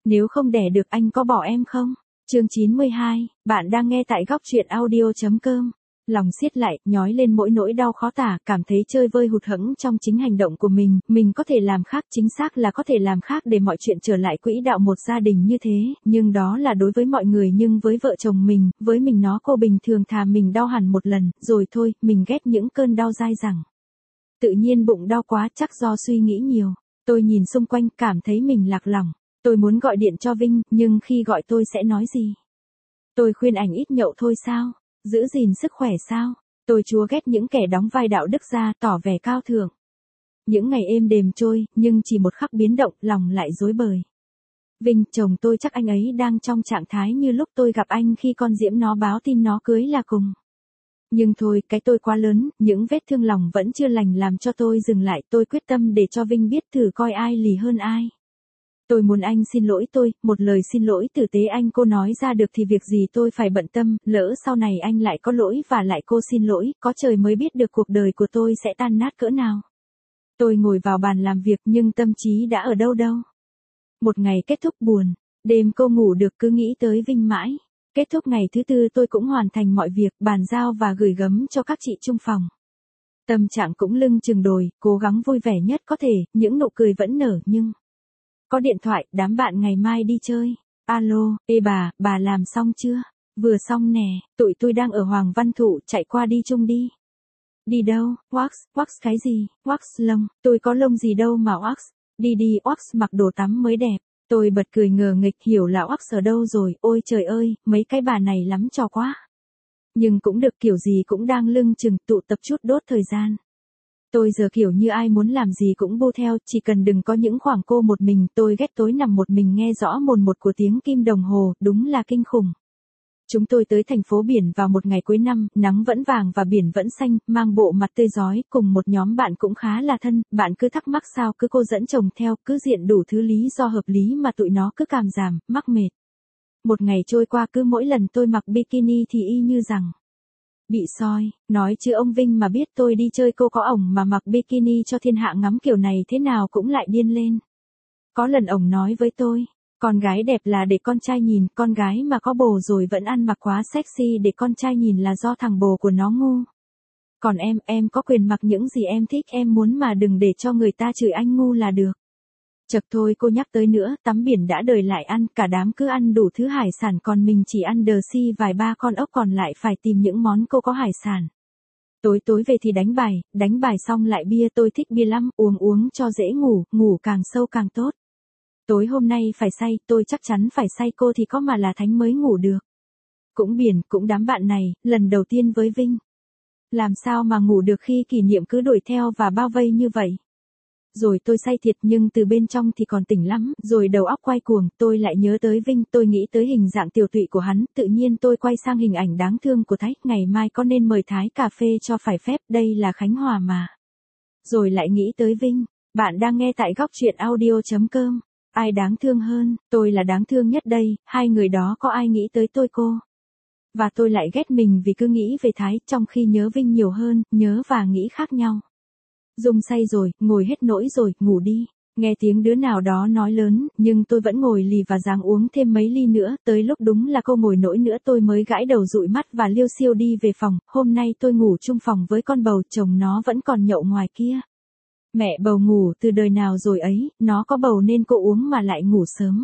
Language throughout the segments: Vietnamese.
Nếu không đẻ được anh có bỏ em không? Chương 92, bạn đang nghe tại góc truyện audio.com. Lòng siết lại, nhói lên mỗi nỗi đau khó tả, cảm thấy chơi vơi hụt hẫng trong chính hành động của mình có thể làm khác, chính xác là có thể làm khác để mọi chuyện trở lại quỹ đạo một gia đình như thế, nhưng đó là đối với mọi người, nhưng với vợ chồng mình, với mình cô bình thường thà mình đau hẳn một lần, rồi thôi, mình ghét những cơn đau dai dẳng. Tự nhiên bụng đau quá, chắc do suy nghĩ nhiều. Tôi nhìn xung quanh, cảm thấy mình lạc lõng. Tôi muốn gọi điện cho Vinh, nhưng khi gọi tôi sẽ nói gì? Tôi khuyên ảnh ít nhậu thôi sao? Giữ gìn sức khỏe sao? Tôi chúa ghét những kẻ đóng vai đạo đức ra, tỏ vẻ cao thượng. Những ngày êm đềm trôi, nhưng chỉ một khắc biến động, lòng lại rối bời. Vinh, chồng tôi, chắc anh ấy đang trong trạng thái như lúc tôi gặp anh khi con Diễm nó báo tin nó cưới là cùng. Nhưng thôi, cái tôi quá lớn, những vết thương lòng vẫn chưa lành làm cho tôi dừng lại, tôi quyết tâm để cho Vinh biết thử coi ai lì hơn ai. Tôi muốn anh xin lỗi tôi, một lời xin lỗi tử tế anh cô nói ra được thì việc gì tôi phải bận tâm, lỡ sau này anh lại có lỗi và lại cô xin lỗi, có trời mới biết được cuộc đời của tôi sẽ tan nát cỡ nào. Tôi ngồi vào bàn làm việc nhưng tâm trí đã ở đâu đâu. Một ngày kết thúc buồn, đêm cô ngủ được cứ nghĩ tới Vinh mãi. Kết thúc ngày thứ tư tôi cũng hoàn thành mọi việc, bàn giao và gửi gắm cho các chị chung phòng. Tâm trạng cũng lưng chừng đồi, cố gắng vui vẻ nhất có thể, những nụ cười vẫn nở nhưng... Có điện thoại, đám bạn ngày mai đi chơi. Alo, ê bà làm xong chưa? Vừa xong nè, tụi tôi đang ở Hoàng Văn Thụ, chạy qua đi chung đi. Đi đâu? Wax cái gì? Wax lông, tôi có lông gì đâu mà wax. Đi wax mặc đồ tắm mới đẹp. Tôi bật cười ngờ nghịch, hiểu là wax ở đâu rồi, ôi trời ơi, mấy cái bà này lắm trò quá. Nhưng cũng được, kiểu gì cũng đang lưng chừng, tụ tập chút đốt thời gian. Tôi giờ kiểu như ai muốn làm gì cũng bu theo, chỉ cần đừng có những khoảng cô một mình, tôi ghét tối nằm một mình nghe rõ mồn một của tiếng kim đồng hồ, đúng là kinh khủng. Chúng tôi tới thành phố biển vào một ngày cuối năm, nắng vẫn vàng và biển vẫn xanh, mang bộ mặt tươi rói, cùng một nhóm bạn cũng khá là thân, bạn cứ thắc mắc sao cứ cô dẫn chồng theo, cứ diện đủ thứ lý do hợp lý mà tụi nó cứ càm giảm, mắc mệt. Một ngày trôi qua cứ mỗi lần tôi mặc bikini thì y như rằng bị soi, nói chứ ông Vinh mà biết tôi đi chơi cô có ổng mà mặc bikini cho thiên hạ ngắm kiểu này thế nào cũng lại điên lên. Có lần ổng nói với tôi, con gái đẹp là để con trai nhìn, con gái mà có bồ rồi vẫn ăn mặc quá sexy để con trai nhìn là do thằng bồ của nó ngu. Còn em có quyền mặc những gì em thích em muốn mà đừng để cho người ta chửi anh ngu là được. Chật thôi cô nhắc tới nữa, tắm biển đã đời lại ăn, cả đám cứ ăn đủ thứ hải sản còn mình chỉ ăn đờ si vài ba con ốc còn lại phải tìm những món cô có hải sản. Tối về thì đánh bài xong lại bia, tôi thích bia lắm, uống cho dễ ngủ càng sâu càng tốt. Tối hôm nay phải say, tôi chắc chắn phải say, cô thì có mà là thánh mới ngủ được. Cũng biển, cũng đám bạn này, lần đầu tiên với Vinh. Làm sao mà ngủ được khi kỷ niệm cứ đuổi theo và bao vây như vậy. Rồi tôi say thiệt nhưng từ bên trong thì còn tỉnh lắm, rồi đầu óc quay cuồng, tôi lại nhớ tới Vinh, tôi nghĩ tới hình dạng tiều tụy của hắn, tự nhiên tôi quay sang hình ảnh đáng thương của Thái, ngày mai có nên mời Thái cà phê cho phải phép, đây là Khánh Hòa mà. Rồi lại nghĩ tới Vinh, bạn đang nghe tại góc truyện audio.com, ai đáng thương hơn, tôi là đáng thương nhất đây, hai người đó có ai nghĩ tới tôi cô. Và tôi lại ghét mình vì cứ nghĩ về Thái, trong khi nhớ Vinh nhiều hơn, nhớ và nghĩ khác nhau. Dung say rồi, ngồi hết nỗi rồi, ngủ đi. Nghe tiếng đứa nào đó nói lớn, nhưng tôi vẫn ngồi lì và ráng uống thêm mấy ly nữa, tới lúc đúng là cô ngồi nỗi nữa tôi mới gãi đầu dụi mắt và liêu xiêu đi về phòng. Hôm nay tôi ngủ chung phòng với con bầu, chồng nó vẫn còn nhậu ngoài kia. Mẹ bầu ngủ từ đời nào rồi ấy, nó có bầu nên cô uống mà lại ngủ sớm.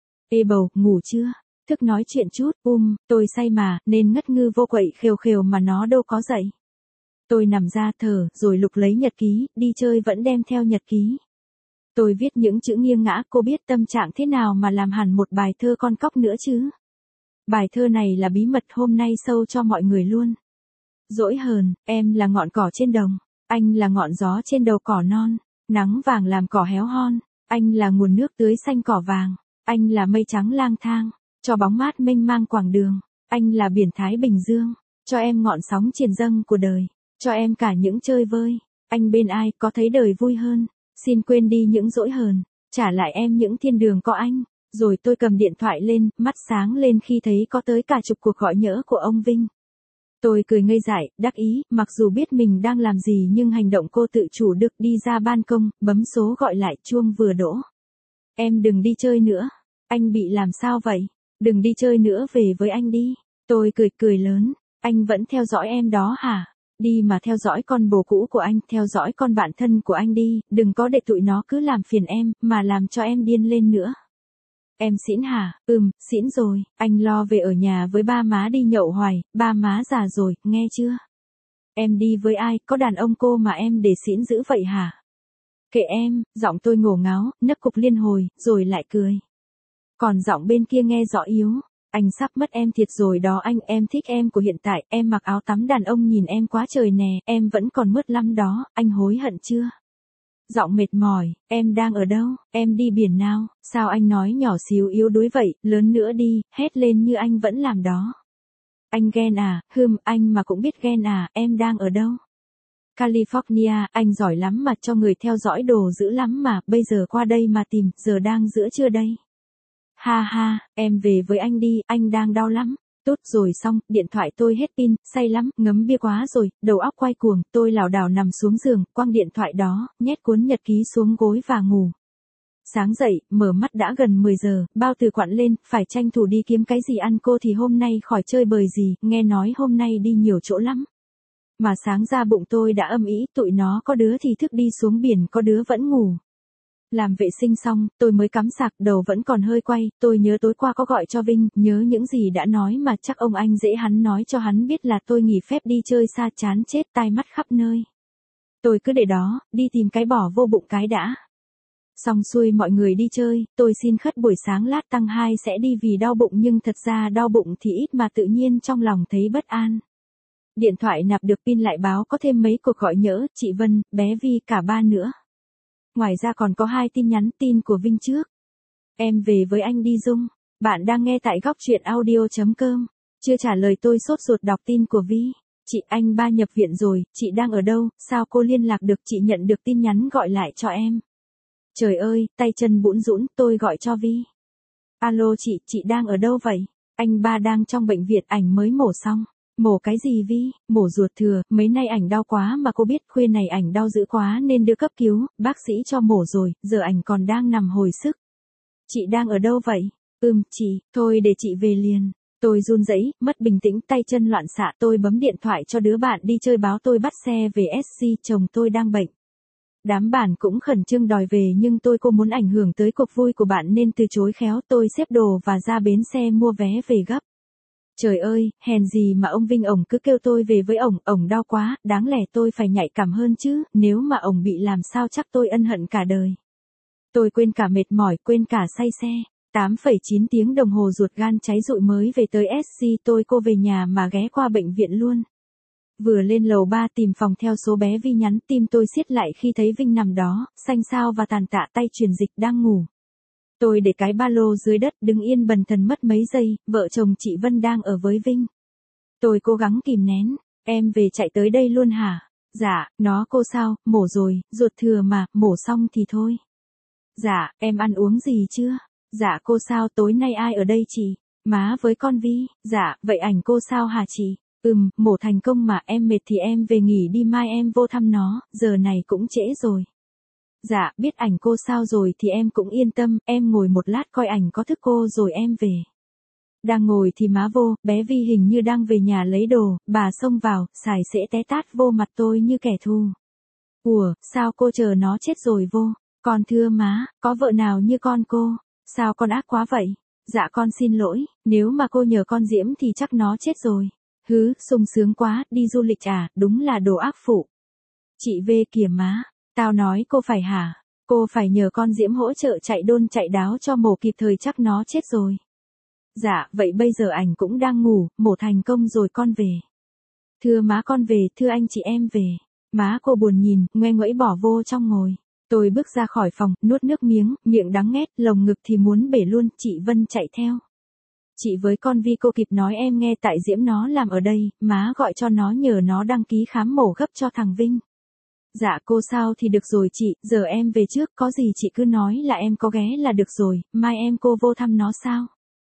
Ê bầu, ngủ chưa? Thức nói chuyện chút, tôi say mà, nên ngất ngư vô quậy khều mà nó đâu có dậy. Tôi nằm ra thở, rồi lục lấy nhật ký, đi chơi vẫn đem theo nhật ký. Tôi viết những chữ nghiêng ngã, cô biết tâm trạng thế nào mà làm hẳn một bài thơ con cóc nữa chứ. Bài thơ này là bí mật hôm nay sâu cho mọi người luôn. Dỗi hờn, em là ngọn cỏ trên đồng, anh là ngọn gió trên đầu cỏ non, nắng vàng làm cỏ héo hon, anh là nguồn nước tưới xanh cỏ vàng, anh là mây trắng lang thang, cho bóng mát mênh mang quảng đường, anh là biển Thái Bình Dương, cho em ngọn sóng triền dâng của đời. Cho em cả những chơi vơi, anh bên ai có thấy đời vui hơn, xin quên đi những dỗi hờn, trả lại em những thiên đường có anh. Rồi tôi cầm điện thoại lên, mắt sáng lên khi thấy có tới cả chục cuộc gọi nhỡ của ông Vinh. Tôi cười ngây dại, đắc ý, mặc dù biết mình đang làm gì nhưng hành động cô tự chủ được, đi ra ban công, bấm số gọi lại, chuông vừa đổ. Em đừng đi chơi nữa. Anh bị làm sao vậy? Đừng đi chơi nữa, về với anh đi. Tôi cười cười lớn. Anh vẫn theo dõi em đó hả? Đi mà theo dõi con bồ cũ của anh, theo dõi con bạn thân của anh đi, đừng có để tụi nó cứ làm phiền em, mà làm cho em điên lên nữa. Em xỉn hả? Xỉn rồi, anh lo về ở nhà với ba má đi nhậu hoài, ba má già rồi, nghe chưa? Em đi với ai, có đàn ông cô mà em để xỉn dữ vậy hả? Kệ em, giọng tôi ngổ ngáo, nấc cục liên hồi, rồi lại cười. Còn giọng bên kia nghe rõ yếu. Anh sắp mất em thiệt rồi đó anh, em thích em của hiện tại, em mặc áo tắm đàn ông nhìn em quá trời nè, em vẫn còn mướt lắm đó, anh hối hận chưa? Giọng mệt mỏi, em đang ở đâu, em đi biển nào, sao anh nói nhỏ xíu yếu đuối vậy, lớn nữa đi, hét lên như anh vẫn làm đó. Anh ghen à, anh mà cũng biết ghen à, em đang ở đâu? California, anh giỏi lắm mà, cho người theo dõi đồ dữ lắm mà, bây giờ qua đây mà tìm, giờ đang giữa trưa đây. Ha ha, em về với anh đi, anh đang đau lắm. Tốt rồi xong, điện thoại tôi hết pin, say lắm, ngấm bia quá rồi, đầu óc quay cuồng, tôi lảo đảo nằm xuống giường, quăng điện thoại đó, nhét cuốn nhật ký xuống gối và ngủ. Sáng dậy, mở mắt đã gần 10 giờ, bao từ quặn lên, phải tranh thủ đi kiếm cái gì ăn, cô thì hôm nay khỏi chơi bời gì, nghe nói hôm nay đi nhiều chỗ lắm. Mà sáng ra bụng tôi đã âm ĩ, tụi nó có đứa thì thức đi xuống biển, có đứa vẫn ngủ. Làm vệ sinh xong, tôi mới cắm sạc, đầu vẫn còn hơi quay, tôi nhớ tối qua có gọi cho Vinh, nhớ những gì đã nói mà chắc ông anh dễ hắn nói cho hắn biết là tôi nghỉ phép đi chơi xa chán chết tai mắt khắp nơi. Tôi cứ để đó, đi tìm cái bỏ vô bụng cái đã. Xong xuôi mọi người đi chơi, tôi xin khất buổi sáng lát tăng 2 sẽ đi vì đau bụng nhưng thật ra đau bụng thì ít mà tự nhiên trong lòng thấy bất an. Điện thoại nạp được pin lại báo có thêm mấy cuộc gọi nhỡ, chị Vân, bé Vi cả ba nữa. Ngoài ra còn có 2 tin nhắn tin của Vinh trước. Em về với anh đi Dung. Bạn đang nghe tại góc truyện audio.com. Chưa trả lời tôi sốt ruột đọc tin của Vi. Chị, anh ba nhập viện rồi, chị đang ở đâu, sao cô liên lạc được, chị nhận được tin nhắn gọi lại cho em. Trời ơi, tay chân bủn rũn, tôi gọi cho Vi. Alo chị đang ở đâu vậy? Anh ba đang trong bệnh viện, ảnh mới mổ xong. Mổ cái gì Vi? Mổ ruột thừa, mấy nay ảnh đau quá mà cô biết, khuya này ảnh đau dữ quá nên đưa cấp cứu, bác sĩ cho mổ rồi, giờ ảnh còn đang nằm hồi sức. Chị đang ở đâu vậy? Chị, thôi để chị về liền. Tôi run rẩy, mất bình tĩnh, tay chân loạn xạ, tôi bấm điện thoại cho đứa bạn đi chơi báo tôi bắt xe về SC, chồng tôi đang bệnh. Đám bạn cũng khẩn trương đòi về nhưng cô muốn ảnh hưởng tới cuộc vui của bạn nên từ chối khéo, tôi xếp đồ và ra bến xe mua vé về gấp. Trời ơi, hèn gì mà ông Vinh ổng cứ kêu tôi về với ổng đau quá, đáng lẽ tôi phải nhạy cảm hơn chứ, nếu mà ổng bị làm sao chắc tôi ân hận cả đời. Tôi quên cả mệt mỏi, quên cả say xe. 8,9 tiếng đồng hồ ruột gan cháy rụi mới về tới SC, cô về nhà mà ghé qua bệnh viện luôn. Vừa lên lầu 3 tìm phòng theo số bé Vi nhắn, tim tôi siết lại khi thấy Vinh nằm đó, xanh xao và tàn tạ, tay truyền dịch đang ngủ. Tôi để cái ba lô dưới đất, đứng yên bần thần mất mấy giây, vợ chồng chị Vân đang ở với Vinh. Tôi cố gắng kìm nén, em về chạy tới đây luôn hả? Dạ, cô sao, mổ rồi, ruột thừa mà, mổ xong thì thôi. Dạ, em ăn uống gì chưa? Dạ cô sao, tối nay ai ở đây chị? Má với con Vi. Dạ, vậy ảnh cô sao hả chị? Mổ thành công mà, em mệt thì em về nghỉ đi, mai em vô thăm nó, giờ này cũng trễ rồi. Dạ, biết ảnh cô sao rồi thì em cũng yên tâm, em ngồi một lát coi ảnh có thức cô rồi em về. Đang ngồi thì má vô, bé Vi hình như đang về nhà lấy đồ, bà xông vào, xài xễ té tát vô mặt tôi như kẻ thù. Ủa, sao cô chờ nó chết rồi vô? Con thưa má, có vợ nào như con cô? Sao con ác quá vậy? Dạ con xin lỗi, nếu mà cô nhờ con Diễm thì chắc nó chết rồi. Sung sướng quá, đi du lịch à, đúng là đồ ác phụ. Chị về kìa má, tao nói cô phải hả? Cô phải nhờ con Diễm hỗ trợ chạy đôn chạy đáo cho mổ kịp thời, chắc nó chết rồi. Dạ, vậy bây giờ ảnh cũng đang ngủ, mổ thành công rồi con về. Thưa má con về, thưa anh chị em về. Má cô buồn nhìn, ngoe nguẩy bỏ vô trong ngồi. Tôi bước ra khỏi phòng, nuốt nước miếng, miệng đắng nghét, lồng ngực thì muốn bể luôn, chị Vân chạy theo. Chị với con Vi cô kịp nói em nghe tại Diễm nó làm ở đây, má gọi cho nó nhờ nó đăng ký khám mổ gấp cho thằng Vinh. Dạ cô sao thì được rồi chị, giờ em về trước, có gì chị cứ nói là em có ghé là được rồi, mai em cô vô thăm nó sao?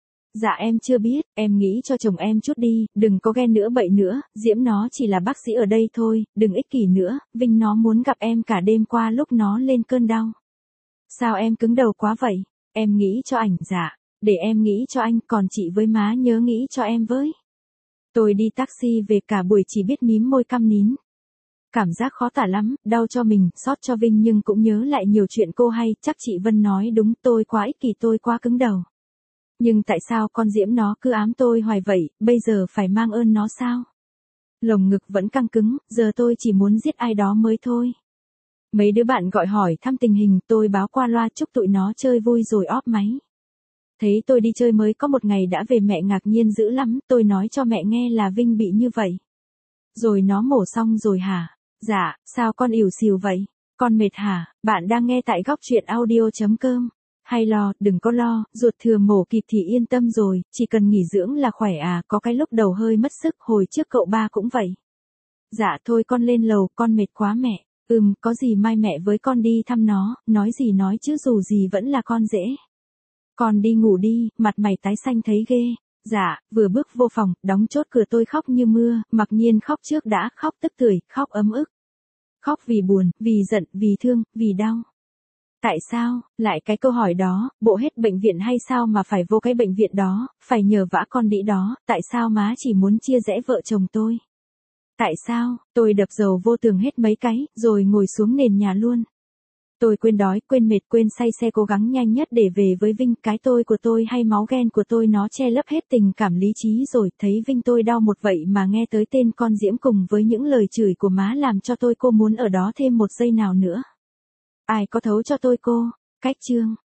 Dạ em chưa biết, em nghĩ cho chồng em chút đi, đừng có ghen nữa bậy nữa, Diễm nó chỉ là bác sĩ ở đây thôi, đừng ích kỷ nữa, Vinh nó muốn gặp em cả đêm qua lúc nó lên cơn đau. Sao em cứng đầu quá vậy? Em nghĩ cho ảnh. Dạ. để em nghĩ cho anh, còn chị với má nhớ nghĩ cho em với. Tôi đi taxi về cả buổi chỉ biết mím môi câm nín. Cảm giác khó tả lắm, đau cho mình, xót cho Vinh nhưng cũng nhớ lại nhiều chuyện cô hay, chắc chị Vân nói đúng, tôi quá ích kỷ, tôi quá cứng đầu. Nhưng tại sao con Diễm nó cứ ám tôi hoài vậy, bây giờ phải mang ơn nó sao? Lồng ngực vẫn căng cứng, giờ tôi chỉ muốn giết ai đó mới thôi. Mấy đứa bạn gọi hỏi thăm tình hình, tôi báo qua loa chúc tụi nó chơi vui rồi off máy. Thấy tôi đi chơi mới có một ngày đã về, mẹ ngạc nhiên dữ lắm, tôi nói cho mẹ nghe là Vinh bị như vậy. Rồi nó mổ xong rồi hả? Dạ, sao con ỉu xìu vậy? Con mệt hả? Bạn đang nghe tại góc truyện audio.com. Hay lo, đừng có lo, ruột thừa mổ kịp thì yên tâm rồi, chỉ cần nghỉ dưỡng là khỏe à, có cái lúc đầu hơi mất sức, hồi trước cậu ba cũng vậy. Dạ thôi con lên lầu, con mệt quá mẹ. Có gì mai mẹ với con đi thăm nó, nói gì nói chứ dù gì vẫn là con dễ. Con đi ngủ đi, mặt mày tái xanh thấy ghê. Dạ, vừa bước vô phòng, đóng chốt cửa tôi khóc như mưa, mặc nhiên khóc trước đã, khóc tức tưởi, khóc ấm ức. Khóc vì buồn, vì giận, vì thương, vì đau. Tại sao, lại cái câu hỏi đó, bộ hết bệnh viện hay sao mà phải vô cái bệnh viện đó, phải nhờ vả con đĩ đó, tại sao má chỉ muốn chia rẽ vợ chồng tôi? Tại sao, tôi đập dầu vô tường hết mấy cái, rồi ngồi xuống nền nhà luôn. Tôi quên đói, quên mệt, quên say xe cố gắng nhanh nhất để về với Vinh, cái tôi của tôi hay máu ghen của tôi nó che lấp hết tình cảm lý trí rồi, thấy Vinh tôi đau một vậy mà nghe tới tên con Diễm cùng với những lời chửi của má làm cho tôi cô muốn ở đó thêm một giây nào nữa. Ai có thấu cho tôi cô? Cách chương.